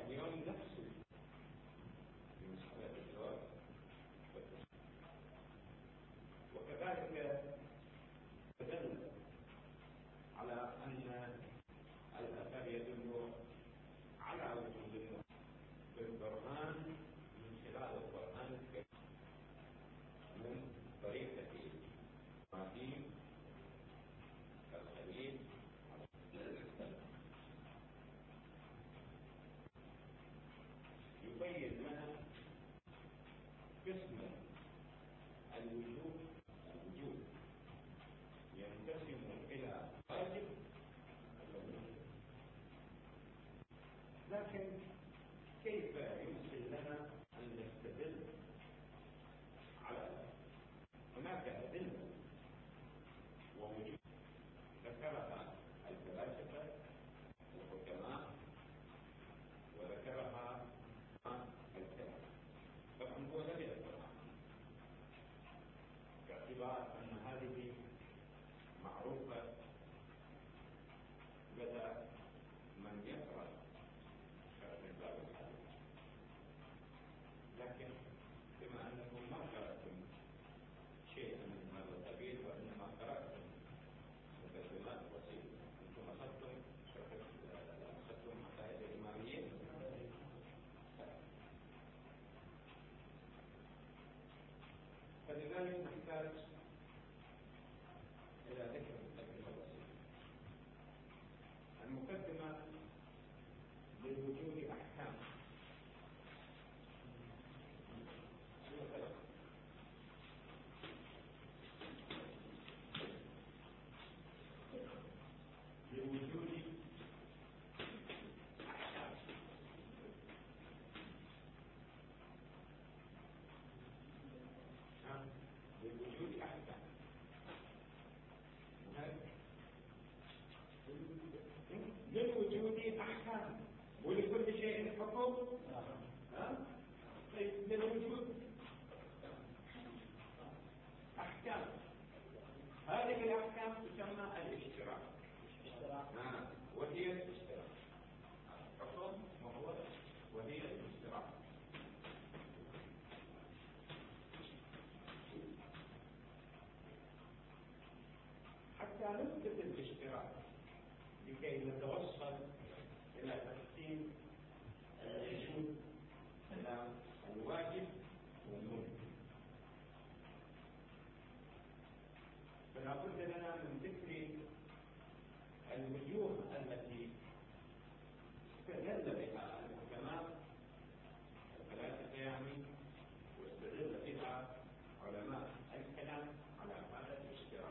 اليوم نفسه في مسألة الزواج، وكذلك تدل على أن الأثر يدل على وجود النور بالبرهان من خلال القرآن الكريم من طريقة إبراهيم الخليل يبين لنا قسم الوجود ينقسم إلى واجب، لكن كيف يمكن لنا أن نستدل على هناك أدلة ووجود ذكرها الفلاسفة والحكماء وذكرها الكلام، طبعا هو لم يذكرها باعتبار أن هذه معروفة لدى من يقرأ شرح الباب الحديث، لكن بما أنكم ما قرأتم شيئا من هذا القبيل وإنما قرأتم مقدمات بسيطة، أنتم أخذتم عقائد الإماميين، فلذلك نحتاج إلى ذكر مقدمة بسيطة. المقدمة للوجود أحكام، للوجود أحكام، للوجود أحكام ولكل شيء حكم. طيب للوجود أحكام، هذه الأحكام تسمى الاشتراك، وهي الاشتراك، حكم وهو وهي الاشتراك. حتى نثبت الاشتراك لكي نتوصل إلى تقسيم الوجود إلى الواجب والممكن، فلا بد لنا من ذكر الوجوه التي استدل بها الحكماء الفلاسفة يعني، واستدل بها علماء الكلام على هذا الاشتراك.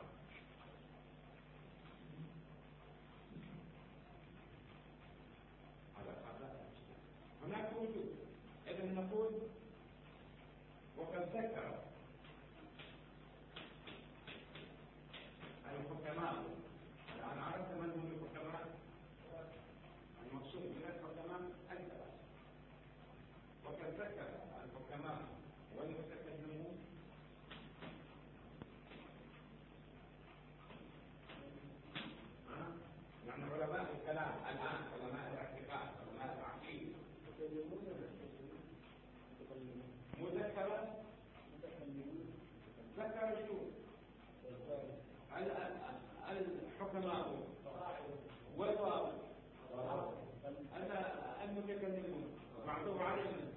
هناك وجود، إذا نقول وقد ذكر الحكماء، الآن عرفت من هم الحكماء، المقصود من الحكماء الثلاثة، وقد ذكر الحكماء والمتكلمون يعني علماء الكلام الآن، علماء الاعتقاد، علماء العقيدة، مذكرة ذكر شو الحكماء والواو المتكلمون معطوف عليهم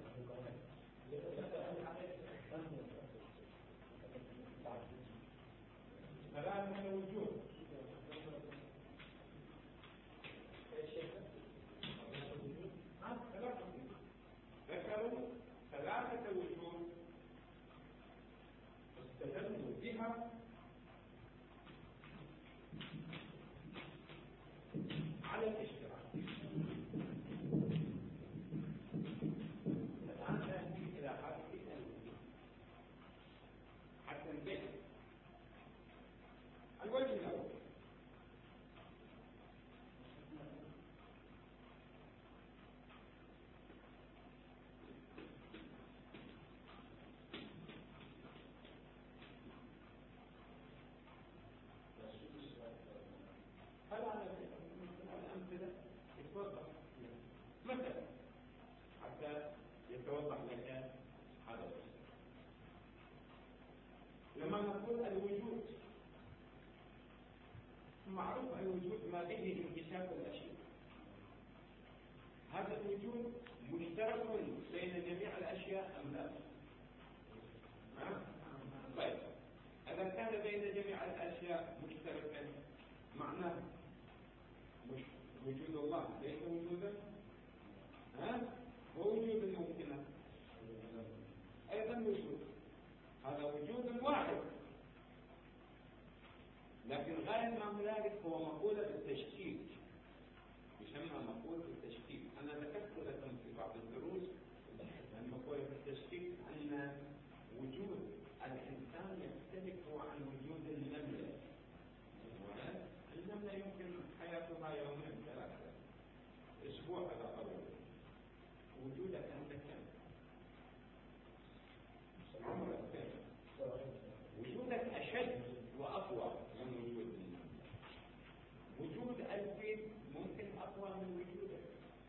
ثلاث من الوجوه. ذكروا ثلاثة وجوه استدلوا بها على الاشتراك. الآن نأتي إلى هذه الوجوه حتى نبين الوجه الأول. الوجود ما به انكشاف الأشياء. هذا الوجود مشترك بين جميع الأشياء أم لا؟ طيب إذا كان بين جميع الأشياء مشتركا معناه وجود الله ليس وجودا ووجود الممكنات أيضا وجود، هذا وجود واحد، لكن غاية ما هنالك هو مقولة بالتشكيك، يسمى مقولة التشكيك. أنا ذكرت لكم في بعض الدروس أن مقولة التشكيك أن وجود الإنسان يختلف عن وجود النملة. النملة يمكن حياتها يومين ثلاثة أسبوع على الأقل، وجودك أنت كم؟ عمرك كم؟ وجودك أشد وأقوى من وجود النملة. وجود الفيل ممكن أقوى من وجودك،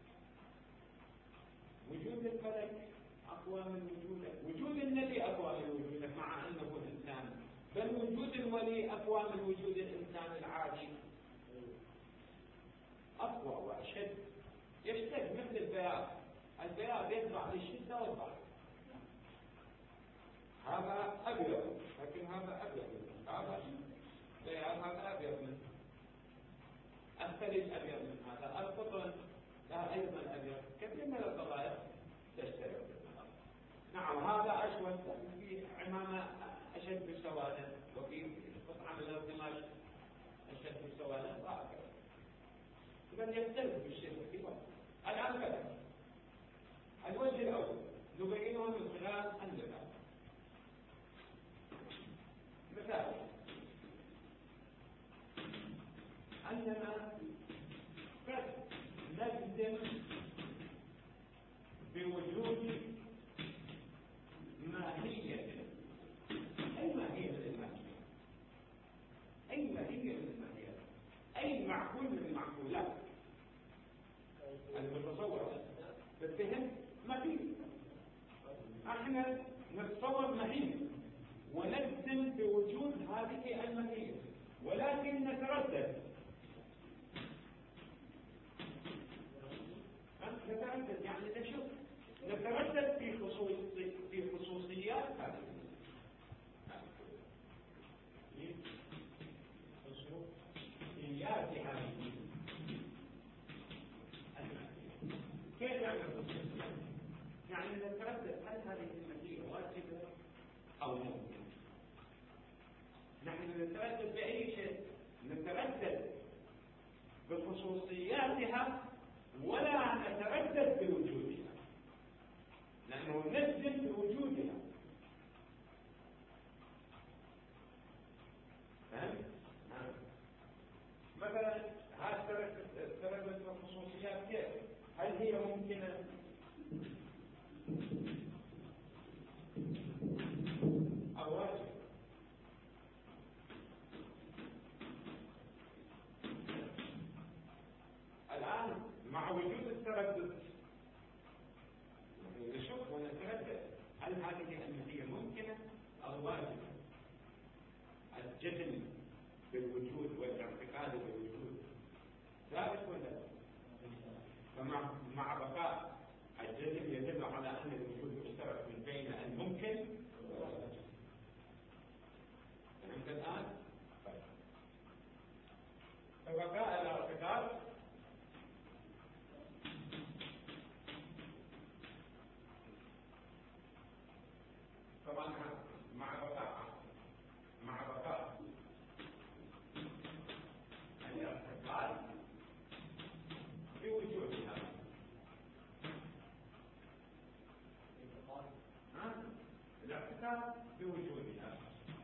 وجود الملك أقوى من وجودك، وجود النبي أقوى من وجودك مع أنه إنسان، بل وجود الولي أقوى من وجود الإنسان العادي، أقوى وأشد، يشتد مثل البياض. البياض يتبع للشدة والضعف، هذا أبيض لكن هذا أبيض منه، هذا بياض هذا أبيض منه، الثلج أبيض من هذا، القطن لا أيضا أبيض، كثير من القضايا تشترك. نعم هذا أسود في عمامة أشد سوادا، وفي قطعة من القماش أشد سوادا وهكذا. إذا يختلف بالشيء في وجه. الآن كذا الوجه الأول نبينه من خلال المثال. مثال أننا قد نجزم بوجود ماهية. أي ماهية للماهية؟ أي ماهية للماهية؟ أي معقول من المعقولات المتصورة بالفهم ماهية. احنا نتصور ماهية ونجزم بوجود هذه الماهية، ولكن نتردد يعني نشوف نتردد في خصوصيات هذه خصوصيات هذه. كيف يعني نتردد هل هذه الماهية واجبة أو ممكن؟ نحن نتردد بأي شيء، نتردد بخصوصياتها ولا نتردد بوجودها، لأنه نجزم بوجودها. فهمت؟ مثلا هذا التردد بالخصوصيات كيف؟ هل هي ممكنة أو واجب؟ الآن مع وجود التردد نشوف ونتردد هل هذه الماهية ممكنة أو واجبة. الجزم بالوجود والاعتقاد بالوجود ثابت ولا لا؟ فمع بقاء الجزم يدل على أن الوجود مشترك بين الممكن والواجب. فهمت الآن؟ فبقاء الاعتقاد طبعا مع بقاء الاعتقاد بوجودها. الاعتقاد بوجودها.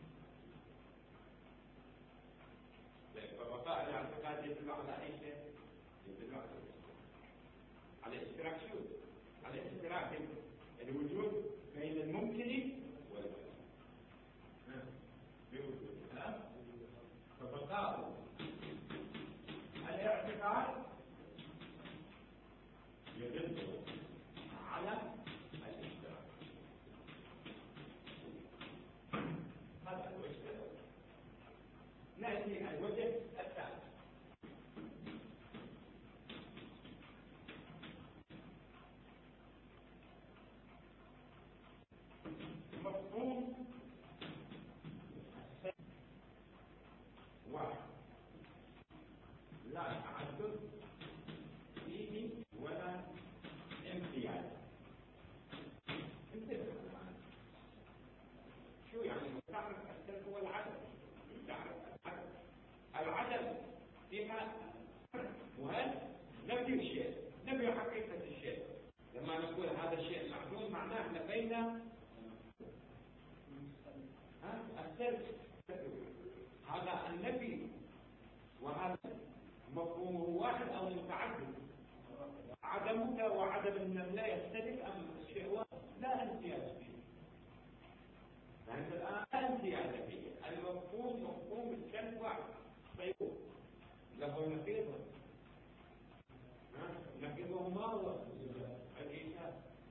فبقاء الاعتقاد يدل على أي شيء؟ يدل على اشتراك شو؟ على اشتراك الوجود بين الممكن والواجب بوجودها. فبقاء الاعتقاد يدل على الاشتراك. هذا الوجه الأول. نأتي الوجه الثاني. واحد أو متعدد. عدمك وعدم النملة يختلف أم الشيء واحد؟ لا امتياز فيه. فأنت الآن لا امتياز فيه. المفهوم مفهوم الكلب واحد طيب له نقيض. نقيضه ما هو؟ الإيجاب.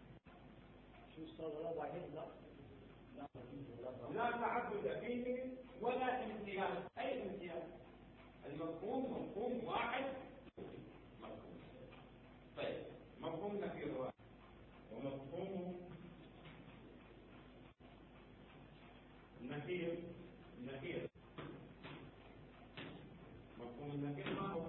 لا تعدد فيه ولا امتياز. أي امتياز؟ المفهوم مفهوم واحد. مفهوم طيب مفهوم نقيض واحد ومفهوم نقيض. مفهوم النقيض ما هو؟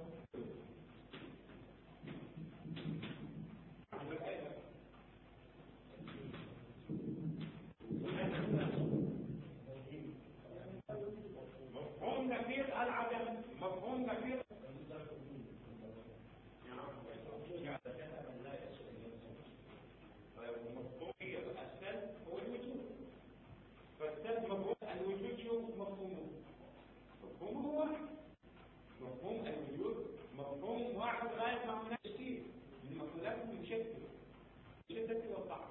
مفهوم نقيض العدم. مفهوم نقيض السلب هو الوجود. فالسلب مفهوم الوجود شو مفهومه؟ مفهومه واحد. مفهوم الوجود مفهوم واحد لا يسمع منه كثير. المفهومات مشتتة والضعف.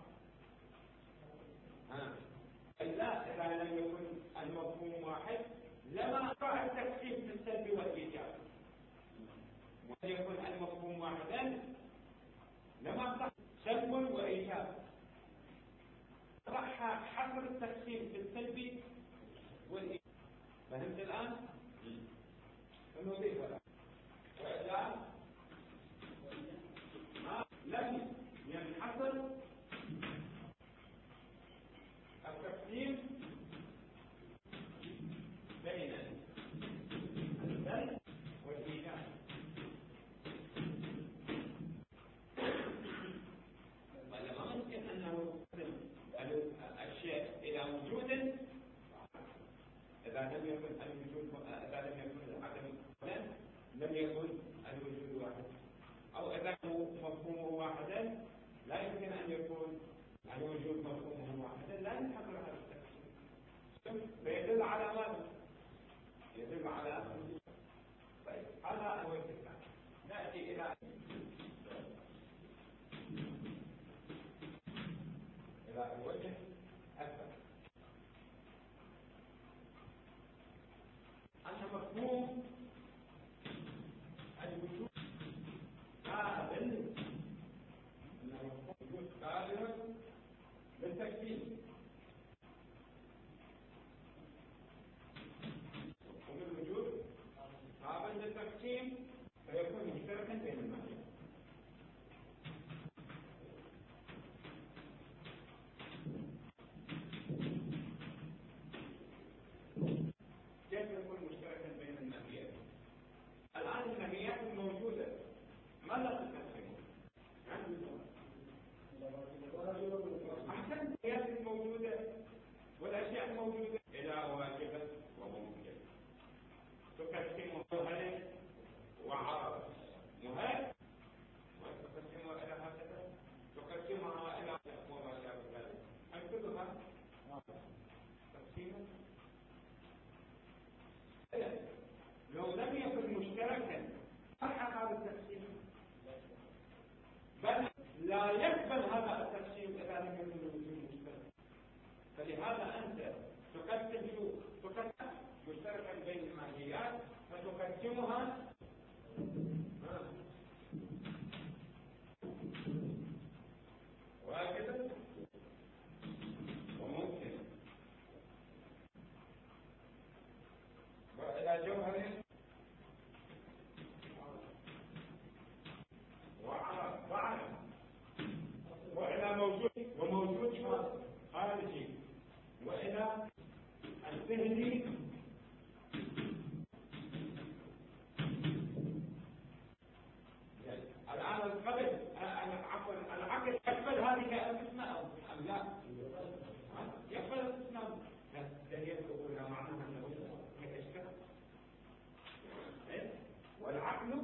لا إذا لم يكن المفهوم واحد لما راح التقسيم في السلب والإيجاب. وأن يكون المفهوم واحدا لما صح سلب وإيجاب. راح حصر التقسيم في السلب والإيجاب. فهمت الآن؟ فنضيف الآن وإلا لم ينحصر التقسيم بين السلب والإيجاب. ولما ممكن أنه الشيء إلى وجود إذا لم يكن العدم لم يكن الوجود واحد، أو إذا كان مفهومه واحدا لا يمكن أن يكون الوجود مفهومه واحدا. لا ينحصر هذا التقسيم. فيدل على ماذا؟ يدل على طيب هذا هو الفكرة. نأتي إلى الوجه الثاني. أن مفهوم الوجود قابل للتقسيم. مفهوم الوجود قابل للتقسيم فيكون مشتركا بين المعنيين. كيف يكون مشتركا بين المعنيين؟ الآن المعنيات الموجودة ماذا تقسمون؟ أحسن المعنيات الموجودة والأشياء الموجودة إلى واجبة وممكن. تقسم مهل وعرض. مهل وتقسمها إلى هكذا. تقسمها إلى وما شابه ذلك. هل كلها تقسيما؟ لو لم يكن مشتركا صح هذا التقسيم، بل لا يقبل هذا التقسيم إذا لم يكن الوجود مشترك. فلهذا أنت تقسم مشتركا بين الماهيات فتقسمها واجبا وممكن وإلى جوهر وعرض وإلى موجود وموجود خارجي وإلى الذهني الآن القبل عفوا العقل يقبل هذه الأسماء أم لا؟ يقبل الأسماء. الدليل يقول معناها أنه يتشكل والعقل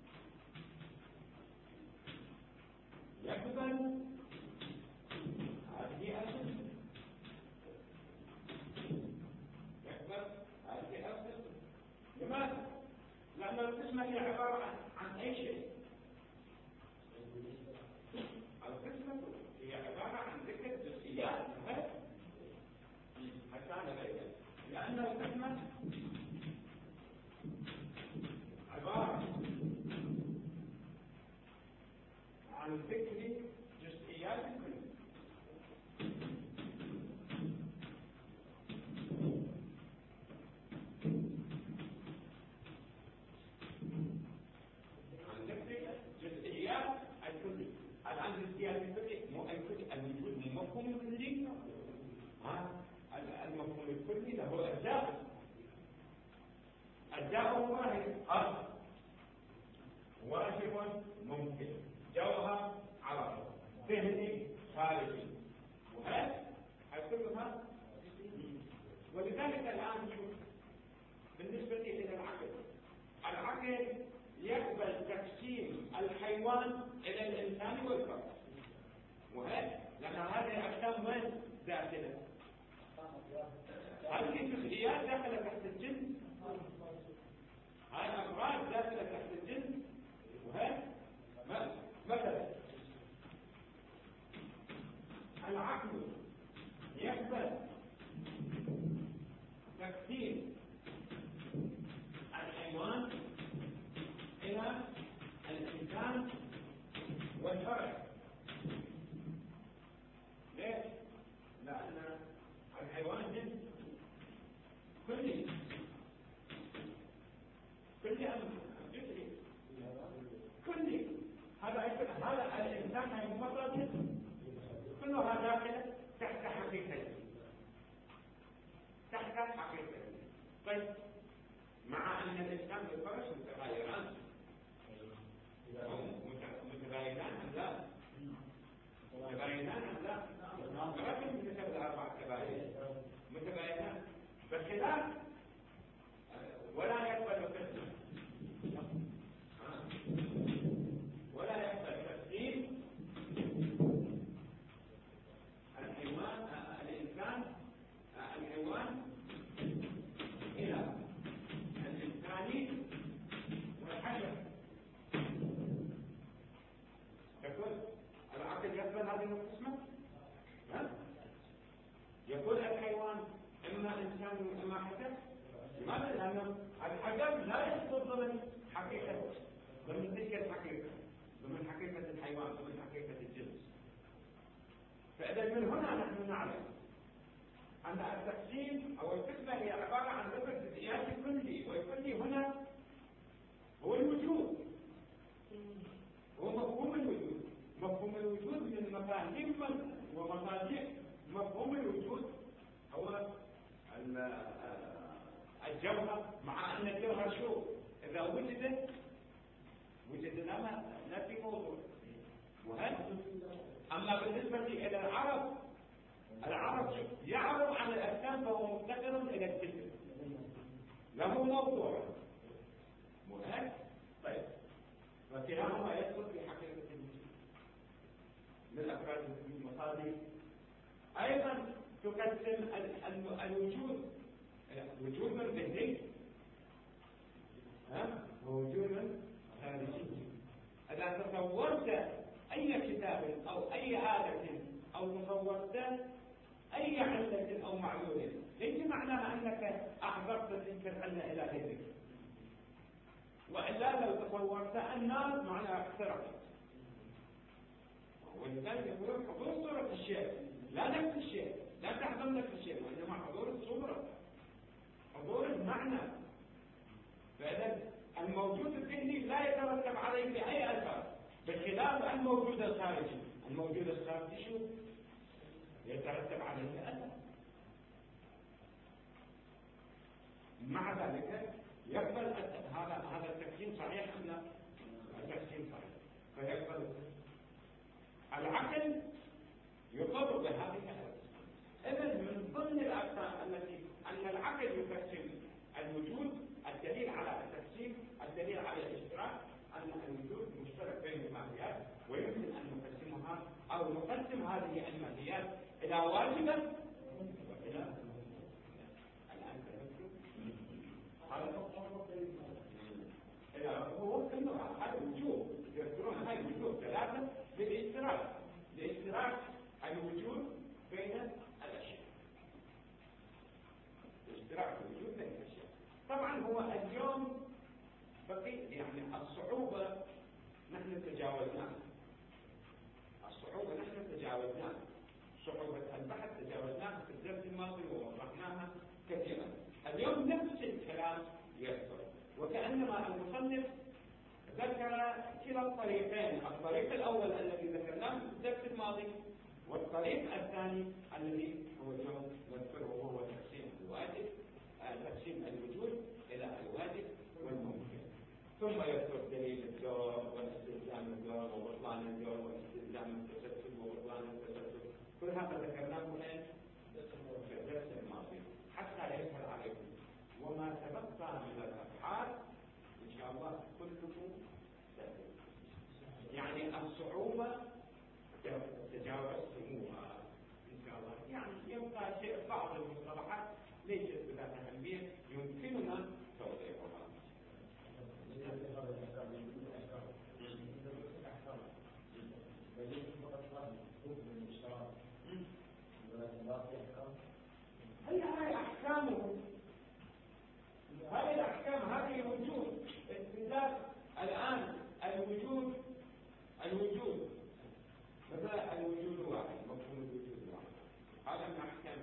يقبل هذه الأسماء. يقبل هذه الأسماء. لماذا؟ لأن القسمة هي عبارة عن أي شيء. عندي جزئيات الكل. عندك جزئيات الكل. الآن جزئيات الكل مو الكل الوجود مو مفهوم كلي. المفهوم الكلي له أجزاء. أجزاءه ما هي؟ واجب ممكن، جوهر عرض، ذهني خارجي، وهذا كلها. ولذلك الآن نشوف بالنسبة إلى العقل يقبل تقسيم الحيوان إلى الإنسان والفرد، وهذا لأن هذه الأقسام وين داخلة؟ هذه الجزئيات داخلة تحت الجنس، هاي الأفراد داخلة تحت الجنس. وهذا مثلا العقل يقبل تقسيم الحيوان إلى الإنسان والفرد. ليش؟ لأن الحيوان جنس كلي جزئي كلي. هذا الإنسان هي مفرد جنس كلها داخلة تحت حقيقته. طيب مع أن الإنسان والفرس متغايران، متباينان أم لا؟ متباينان أم لا؟ ولكن بنسبة 4 كبائر متباينان بخلاف ولا يقبل قسم ولا يقبل تقسيم الحيوان إلى الإنساني والحجر. يقول العقل يقبل هذه القسمة؟ يقول الحيوان إما إنسان وإما حجر. لماذا؟ لأن الحجر لا يسقط ضمن حقيقة، ضمن تلك الحقيقة، ضمن حقيقة الحيوان، ضمن حقيقة الجنس. فإذا من هنا نحن نعلم أن التقسيم أو القسمة هي عبارة عن ذكر جزئيات الكلي، والكلي هنا هو الوجود، هو مفهوم الوجود. مفهوم الوجود من مفاهيم ومصادر مفهوم الوجود هو الجوهر، مع أن الجوهر شو؟ إذا وجد لا في موضوع. أما بالنسبة إلى العرب يعرض عن الأجسام فهو مفتقر إلى الجسم، له موضوع مهم. طيب وكلاهما يدخل في حقيقة الوجود من أفراد المصادر. أيضا تقسم الوجود وجود ذهني ووجود خارجي. إذا تصورت أي كتاب أو أي آلة أو تصورت أي علة أو معلولة، ليس معناها أنك أحضرت تلك العلة إلى غيرك، وإلا لو تصورت النار معناها اخترقت. ولذلك يقولون حضور صورة الشيء لا نفس الشيء، لا تحضر نفس الشيء، وإنما حضور الصورة، حضور المعنى. فإذا الموجود الذهني لا يترتب عليه بأي أثر، بخلاف الموجود الخارجي. الموجود الخارجي شو؟ يترتب عليه أثر. مع ذلك يقبل هذا التقسيم صحيح أم لا؟ التقسيم صحيح، فيقبل العقل يقر بهذه الأثر. إذن من ضمن الأقسام التي أن العقل يقسم الوجود، الدليل على التقسيم، الدليل على الاشتراك، أن الوجود مشترك بين الماهيات، ويمكن أن نقسمها أو نقسم هذه الماهيات إلى واجبة وإلى هو كله هذا الوجود يذكرون هاي الوجود 3 لاشتراك الوجود بين الأشياء. اشتراك الوجود بين الأشياء. طبعا هو اليوم بقي يعني الصعوبة نحن تجاوزناها، البحث تجاوزناها في الدرس الماضي ووضحناها كثيرا. اليوم نفس الكلام يذكر، وكأنما المصنف ذكر كلا الطريقين، الطريق الأول الذي ذكرناه في الدرس الماضي، والطريق الثاني الذي هو اليوم نذكره وهو تقسيم الواجب، تقسيم الوجود إلى الواجب والممكن، ثم يذكر دليل الدور والاستلزام الدور وبطلان الدور والاستلزام التسلسل وبطلان التسلسل. كل هذا ذكرناه في الدرس الماضي حتى يسهل عليكم، وما تبقى من الأبحاث إن شاء الله كلكم سهل، يعني الصعوبة تجاوزتموها إن شاء الله. يعني يبقى شيء بعض المصطلحات ليست بذات أهمية يمكننا توضيحها. هي أحكامه، هذه الأحكام، هذه الوجود امتداد. الآن الوجود مثلا الوجود واحد، مفهوم الوجود واحد، هذا من أحكام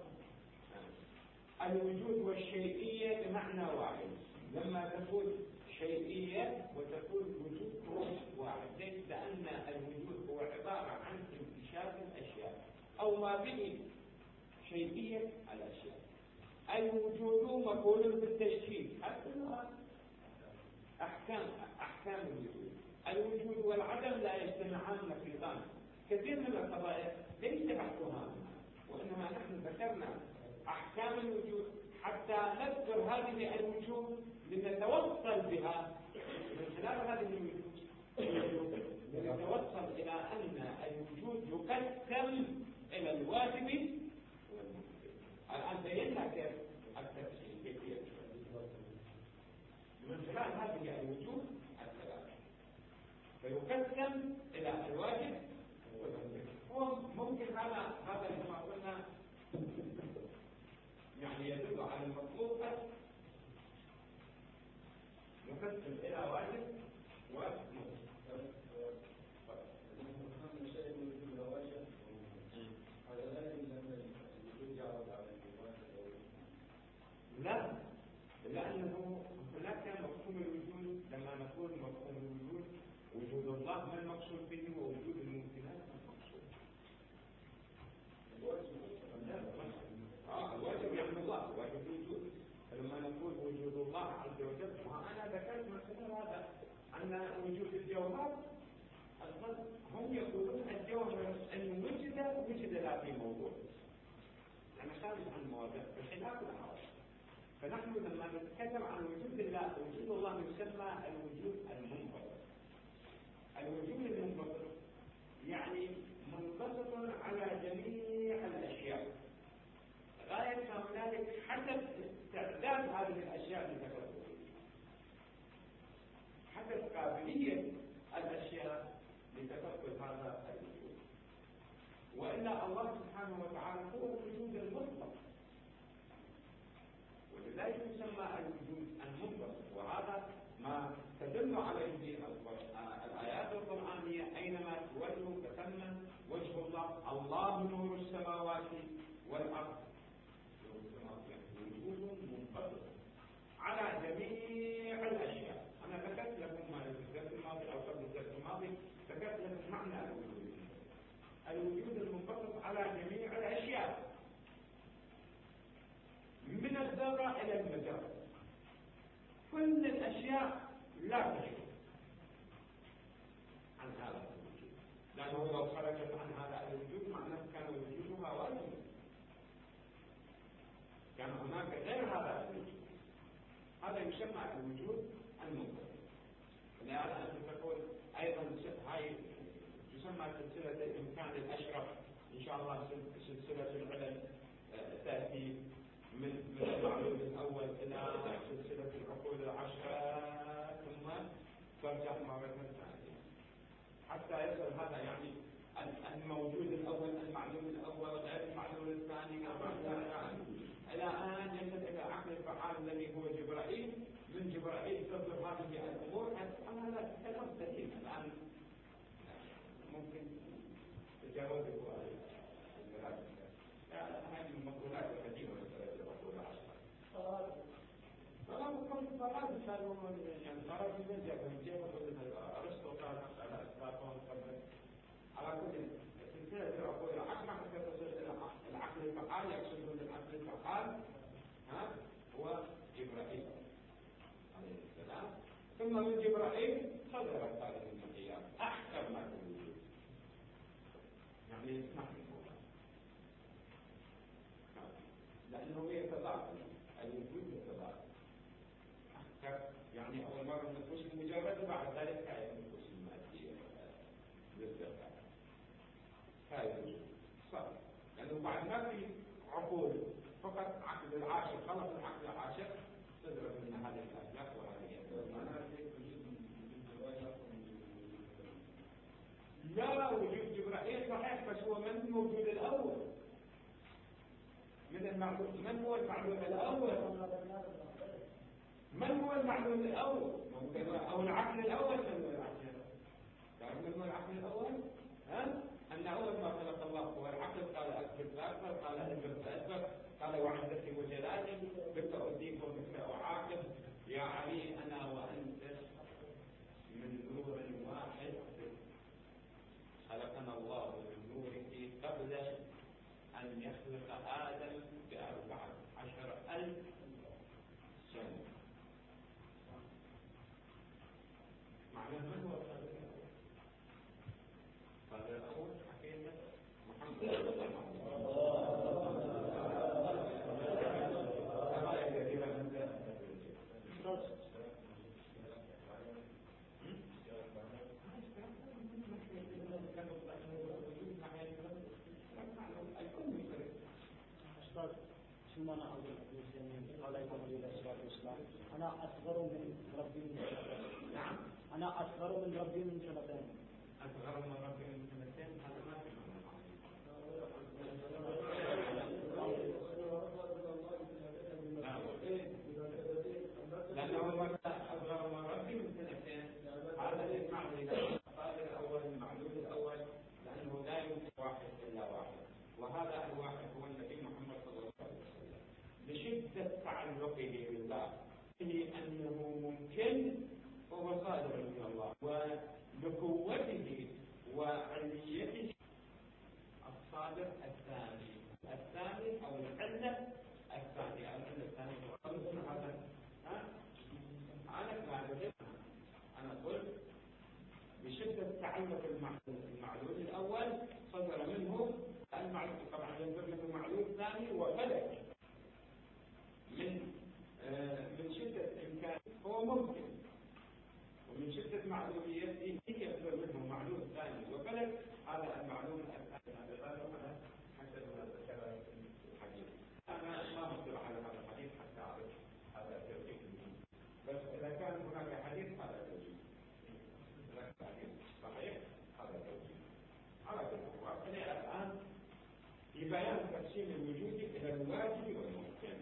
الوجود والشيئية بمعنى واحد. لما تقول شيئية وتقول وجود هو واحد، ليش؟ لأن الوجود هو عبارة عن انتشار الأشياء أو ما به شيئية الأشياء. الوجود مقول بالتشكيل، هذا أحكام الوجود. الوجود والعدم لا يجتمعان نقيضان. كثير من القضايا ليس بحثها، وإنما نحن ذكرنا أحكام الوجود حتى نذكر هذه الوجود لنتوصل بها من خلال هذه الوجود لنتوصل إلى أن الوجود يقسم إلى الواجب والممكن. الآن بينا كيف التفصيل كيفية من خلال هذه الوجود الثلاثة، فيقسم إلى الواجب والممكن. وممكن هذا كما قلنا يعني يدل على المطلوب، يقسم إلى واجب وممكن. لا، لأنه هناك مفهوم الوجود. لما نقول مفهوم الوجود، وجود الله ما المقصود به، ووجود الممكنات ما المقصود. الواجب يعني الله، واجب الوجود. فلما نقول وجود الله عز وجل، وأنا ذكرت من خلال هذا أن وجود الجوهر أصلا هم يقولون الجوهر أن وجد لا في موضوع، يعني خارج عن المواضيع بخلاف الحوادث. فنحن لما نتكلم عن وجود الله، وجود الله يسمى الوجود المنبسط. الوجود المنبسط يعني منبسط على جميع الأشياء، غاية ما هنالك حسب استعداد هذه الأشياء لتكون، حسب قابلية الأشياء لتكون هذا الوجود. وإلا الله سبحانه وتعالى هو الوجود المطلق، ولذلك يسمى الوجود المنبسط. وهذا ما تدل عليه الآيات القرآنية، أينما تولوا فثم وجه الله. الله نور السماوات والأرض، وجود منبسط على جميع الأشياء. أنا ذكرت لكم ما في الدرس الماضي أو قبل الدرس الماضي، ذكرت لكم معنى الوجود المنبسط على جميع الأشياء، من الذرة إلى المجرة. كل الأشياء لا تشعر عن هذا الوجود، لأنه لو خرجت عن هذا الوجود معناه كان وجودها واجب، كان هناك غير هذا الوجود. هذا يسمى الوجود المنبسط. لهذا أنت تقول أيضا هاي تسمى سلسلة الإمكان الأشرف. إن شاء الله سلسلة العلل تأتي من المعلوم الأول إلى سلسلة العقول العشرة، ثم ترجع مرة ثانية حتى يصل هذا، يعني الموجود الأول، المعلوم الأول، غير المعلوم الثاني، إلى أن يصل إلى عقل الفعال الذي هو جبرائيل. من جبرائيل تصدر هذه الأمور. أنا لا أتكلم كثير الآن، ممكن تجاوزه المراد. وكل فراد كانوا يعني فراد من جهة أرسطو قال على أفلاطون على كل سلسلة العقول العشرة حتى تصل العقل الفعال، يقصدون العقل الفعال هو جبرائيل عليه السلام. ثم من جبرائيل صدرت هذه المحيات أحكم ما في الوجود، يعني يسمح لأنه يتضاعف الوجود يتضاعف. يعني أول مرة النفوس المجردة بعد ذلك كانت النفوس المادية بالذات هاي صار، لأنه بعد ما في عقول فقط عقل العاشر، خلص العقل العاشر تدرك من هذه الأخلاق وهذه لا وجود جبرائيل صحيح، بس هو من الموجود الأول من المعلوم. من هو المعلوم الأول؟ من هو المعلوم الأول؟ أو العقل الأول؟ من هو العقل الأول؟ تعرف من هو العقل الأول؟ أن أول ما خلق الله هو العقل، قال أكبر فأكبر، قال أكبر فأكبر، قال وعزتي وجلالي بك أديك وبك أعاقب يا علي أنا وأنت من نور واحد خلقنا الله من نوره قبل أن يخلق آدم ب14,000 سنة. معناه من هو القادر الأول؟ القادر الأول حكينا محمد صلى الله عليه ثم أنا أقول عليكم الصلاة والسلام أنا أصغر من ربي من سنتين. نعم أنا أصغر من ربي من سنتين. أصغر من ربي من سنتين هذا ما في لأنه أصغر من ربي من سنتين، هذا يسمع القادر الأول المعلوم الأول، لأنه لا يوجد واحد إلا واحد، وهذا الواحد هو النبي محمد صلى الله عليه وسلم. لشدة تعلقه بالله أنه ممكن وهو صادر من الله، ولقوته وعليته الصادر الثاني أو العلة الثانية. العلة الثانية هذا أنا قلت بشدة تعلق المعلوم الأول صدر منه المعلوم، طبعا ينظر له معلوم ثاني وفلك من شدة إمكانه هو ممكن، ومن شدة معلوميته يصدر منه معلوم ثاني وفلك. هذا المعلوم الثاني هذا حسب ما ذكر الحديث. أنا ما أصبر على هذا الحديث حتى أعرف هذا التوجيه، بس إذا كان هناك حديث هذا التوجيه صحيح، هذا التوجيه على كل حال. الآن في بيان تقسيم الوجود إلى الواجب والممكن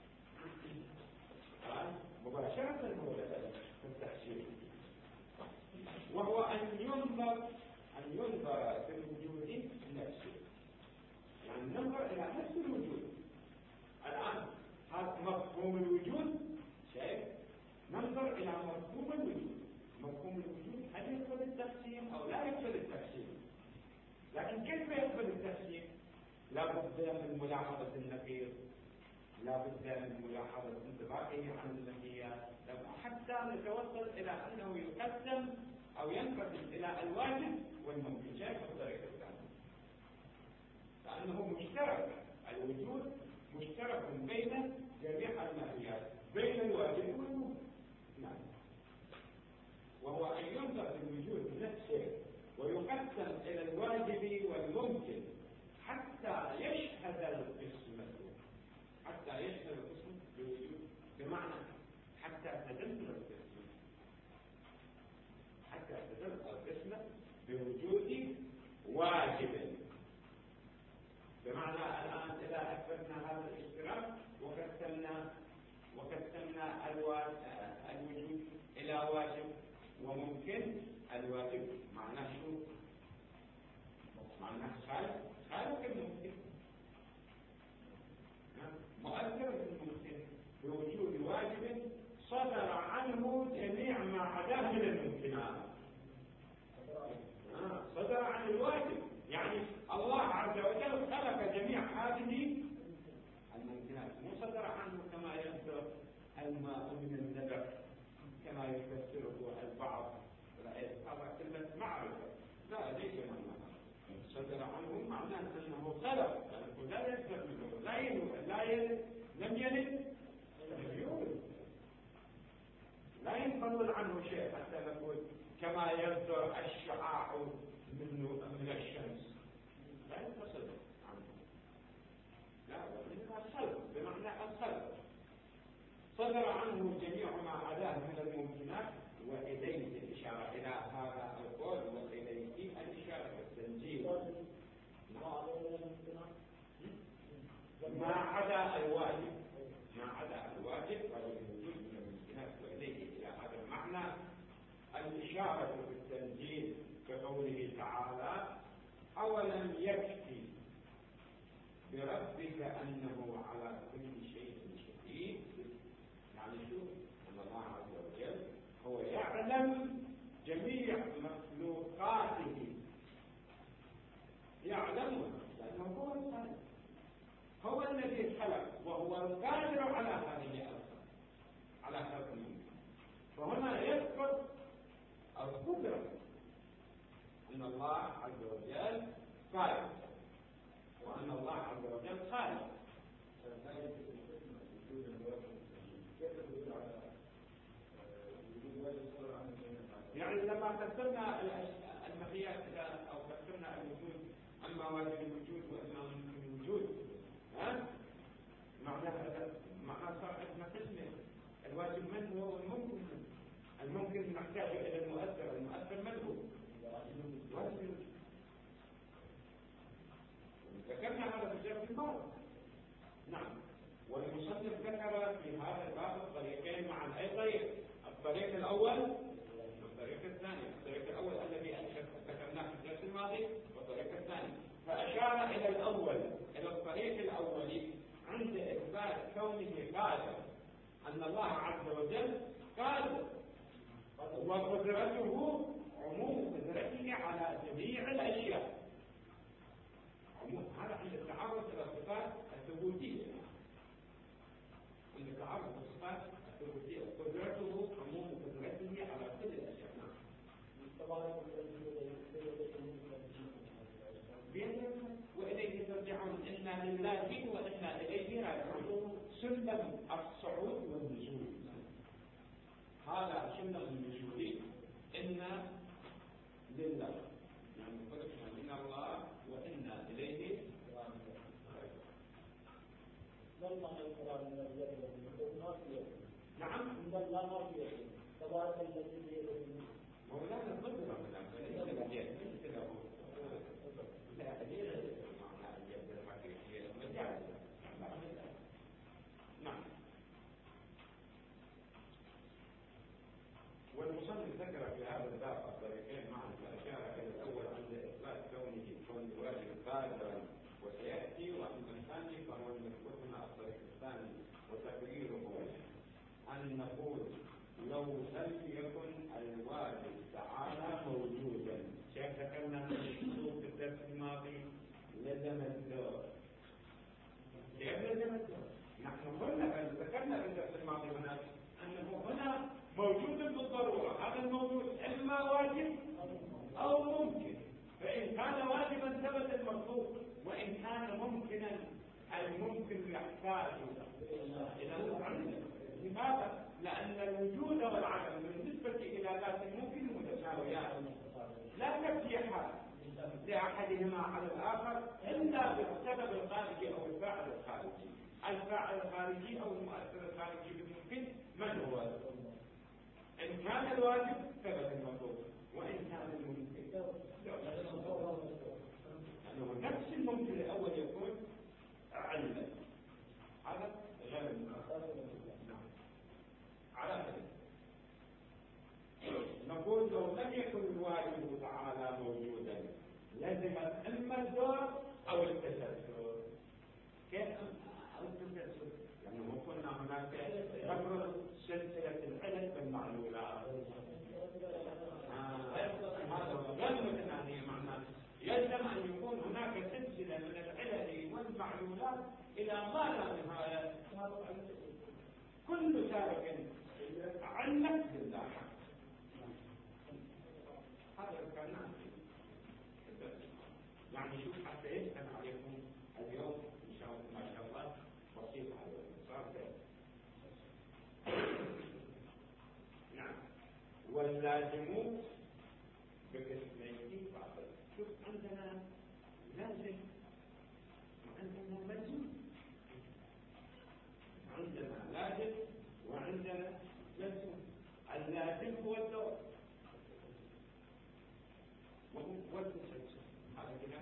مباشرة مولد في التحسين، وهو أن ينظر في الوجود نفسه، يعني ننظر إلى نفس الوجود. الآن هذا مفهوم الوجود شيء، ننظر إلى مفهوم الوجود. مفهوم الوجود هل يقبل التقسيم أو لا يقبل التقسيم؟ لكن كيف يقبل التقسيم؟ لا بد من ملاحظة النقيض، لا بد من ملاحظة انطباقه عن المنهيات، حتى نتوصل إلى أنه يقسم أو ينقسم إلى الواجب والممكن. شايف الطريقة الثانية؟ لأنه مشترك، الوجود مشترك بين جميع المنهيات، بين الواجب والممكن. نعم. وهو أن ينظر في الوجود نفسه ويقسم إلى الواجب والممكن حتى يشهد القسمة، حتى يشهد القسم بوجود، بمعنى حتى تدل القسم، حتى تدل القسم بوجود واجب. بمعنى الآن إذا أثبتنا هذا الاشتراك وقسمنا الوجود إلى واجب وممكن، الواجب معناه شو؟ معناه خالق الممكن، مؤثر في الممكن بوجود واجب عنه جميع ما عداه من الممكنات. صدر عن الواجب، يعني الله عز وجل خلق جميع هذه الممكنات، مو صدر عنه كما يصدر الماء من النبع كما يفسره البعض. هذا كلمة معرفة، لا ليس معنى صدر عنه معناه أنه خلق، لأنه لا يصدر منه، لم يلد لم يولد، لا ينفصل عنه شيء حتى نقول كما يصدر الشعاع من الشمس، لا ينفصل عنه، لا وإنما الخلق بمعنى الخلق. صدر عنه جميع ما عداه من الممكنات، وإليه الإشارة إلى هذا القول، وإليه الإشارة التنزيل ما عدا الواجب، فالوجود من الممكنات وإليه إلى هذا المعنى الإشارة في التنزيل كقوله تعالى: أولم يكفي بربك أنه على كل شيء شهيد. يعني شوف أن الله عز وجل هو يعلم جميع مخلوقاته، يعلمها لأنه هو الخالق، هو الذي خلق وهو القادر على هذه الخلق، على خلق الممكن. فهنا يذكر القدرة أن الله عز وجل خالق، وأن الله عز وجل خالق. يعني لما قسمنا المحيات أو قسمنا الوجود أما واجب الوجود وأما ممكن الوجود، معناه صار عندنا قسمين: الواجب من هو والممكن من. الممكن نحتاج إلى المؤثر من هو؟ الواجب. ذكرنا هذا في الجزء الماضي. نعم. والمصنف ذكر في هذا الباب الطريقين معا. أي طريق؟ الطريق الأول والطريق الثاني. الطريق الأول الذي ذكرناه في الدرس الماضي، والطريق الثاني. فأشار إلى الأول، إلى الطريق الأولي عند إثبات كونه قادر، أن الله عز وجل قادر، وقدرته عموم قدرته على جميع الأشياء. هذا عند التعرض إلى الصفات الثبوتية، عند التعرض إلى الصفات الثبوتية قدرته عموم قدرته على كل الأشياء. وإليه ترجعون، إنا لله وإنا إليه راجعون. سلم الصعود والنزول، هذا سلم النزول. إنا لله يعني خلقنا من الله وإنا إليه راجعون. والله القرآن من الجبل ما فيه. نعم. إن الله ما فيه. تبارك الذي بيده الملك. مولانا القدرة من الأمثلة نعم. والمصنف ذكر في هذا الباب الطريقين معا، فأشار إلى الأول عند إثبات كون الواجب قادرا وسيأتي، وأما الثاني فهو المذكور هنا الطريق الثاني وتقريره أن نقول لو لم يكن الواجب تعالى موجودا. شيخ ذكرنا في الدرس الماضي لزم الدور. كيف لزم الدور؟ نحن ذكرنا في الدرس الماضي هناك أنه هنا موجود بالضرورة. هذا الموجود إما واجب أو ممكن، فإن كان واجبا ثبت المطلوب، وإن كان ممكنا الممكن يحتاج إلى العلم. لماذا؟ لأن الوجود والعدم بالنسبة إلى ذات الممكن متساويان، لا ترجيح لأحدهما على الآخر إلا بالسبب الخارجي أو الفاعل الخارجي. الفاعل الخارجي أو المؤثر الخارجي بالممكن من هو؟ إن كان الواجب ثبت المطلوب، وإن كان الممكن لأنه نفس الممكن الأول يكون علما. هذا غير على هذا نقول لو لم يكن الواجب تعالى موجودا لزمت اما الدور او التسلسل. كيف او التسلسل؟ لانه كنا هناك نفرض سلسلة العلل بالمعلولات. هذا هو غير متناهي معناه يلزم أن يكون هناك سلسلة من العلل والمعلولات إلى ما لا نهاية. كل سابق علق بالله. هذا الكلام يعني شوف حتى يسهل عليكم اليوم إن شاء الله ما شاء الله بسيط على صار نعم. واللازم بقسمين بعض. شوف عندنا لازم وعندنا ملزوم. عندنا لازم وعندنا ملزوم. اللازم هو الدور وهو التسلسل. هذا كلام.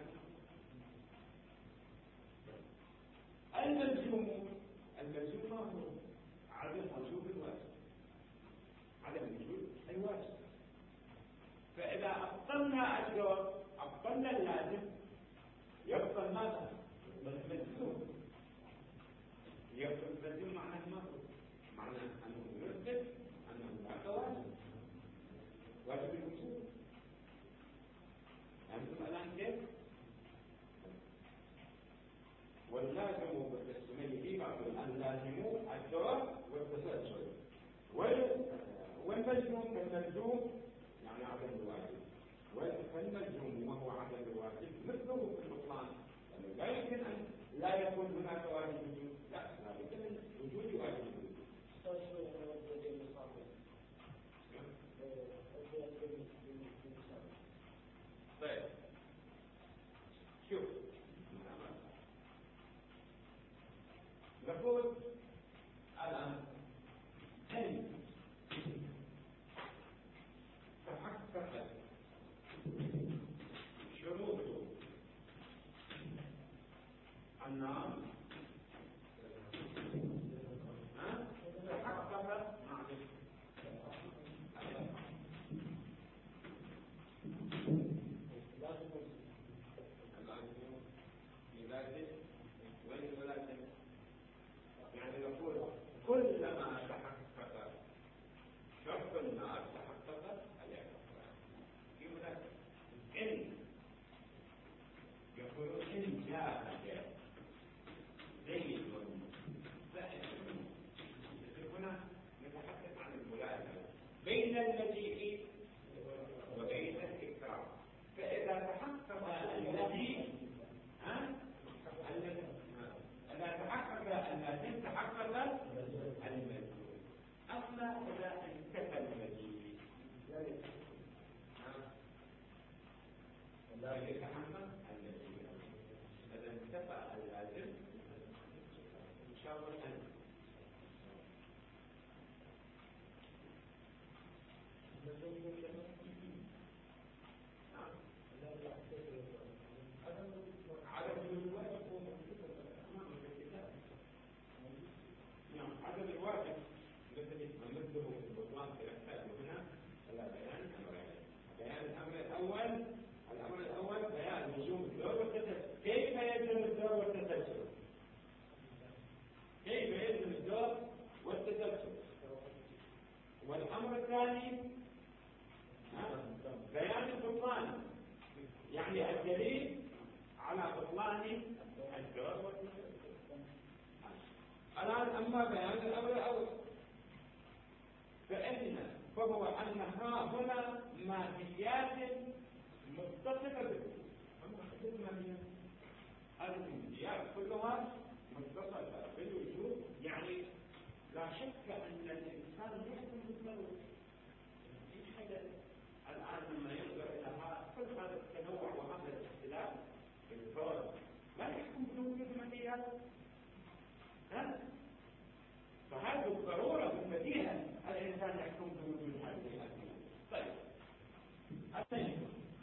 الملزوم ما هو؟ عدم وجود الواجب. عدم وجود الواجب. فإذا أبطلنا الدور أبطلنا اللازم يبطل ماذا؟ الملزوم. يبطل الملزوم معناه ماذا؟ معناه أنه يثبت أنه لا واجب. واجب الوجود. أنتم الآن كيف؟ واللازم بالتسمية بعض اللازم الدور والتسلسل. والملزوم كالملزوم يعني عدم الواجب. والملزوم وهو عدم الواجب مثله في البطلان. يعني لا يمكن أن لا يكون هناك واجب وجود. لا بد من وجود واجب وجود. طيب شوف نقول الآن هل تحققت شروط النار تحققت يعني نقول كلما تحقق شرط النار تحققت الاعتقاد. في هناك إن يقول إن جاء زيد زائد هنا نتحدث عن الملازمة بين المجيء وبين الإكرام. فإذا تحقق المجيء إذا تحقق اللازم تحقق الملزوم. أما إذا انتفى المجيء لا يتحقق المجيء. إذا انتفى اللازم إن شاء الله عدم الواجب مثله في البطلان في الأحكام هنا لا بيان أمرين. الأمر الأول بيان لزوم الدور والتسلسل. كيف يلزم الدور والتسلسل؟ كيف يلزم الدور والتسلسل؟ والأمر الثاني بيان البطلان يعني الدليل على بطلان الدور والتسلسل. الآن أما بيان الأمر الأول فهو أنها هنا ماهيات متصلة بالوجود. هذه الماهيات كلها متصلة بالوجود. يعني لا شك أن الإنسان يحكم بالضرورة. في حدث الآن لما ينظر إلى كل هذا التنوع وهذا الاختلاف بالفرد لا يحكم بوجود ماهيات. فهذه الضرورة بالبديهة الإنسان يحكم بوجود هذه الأشياء. طيب الثاني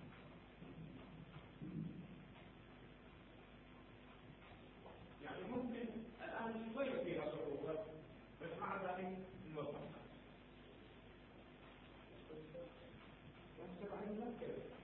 يعني ممكن الآن شوية فيها صعوبة بس مع ذلك نوضحها. بس بعد نذكر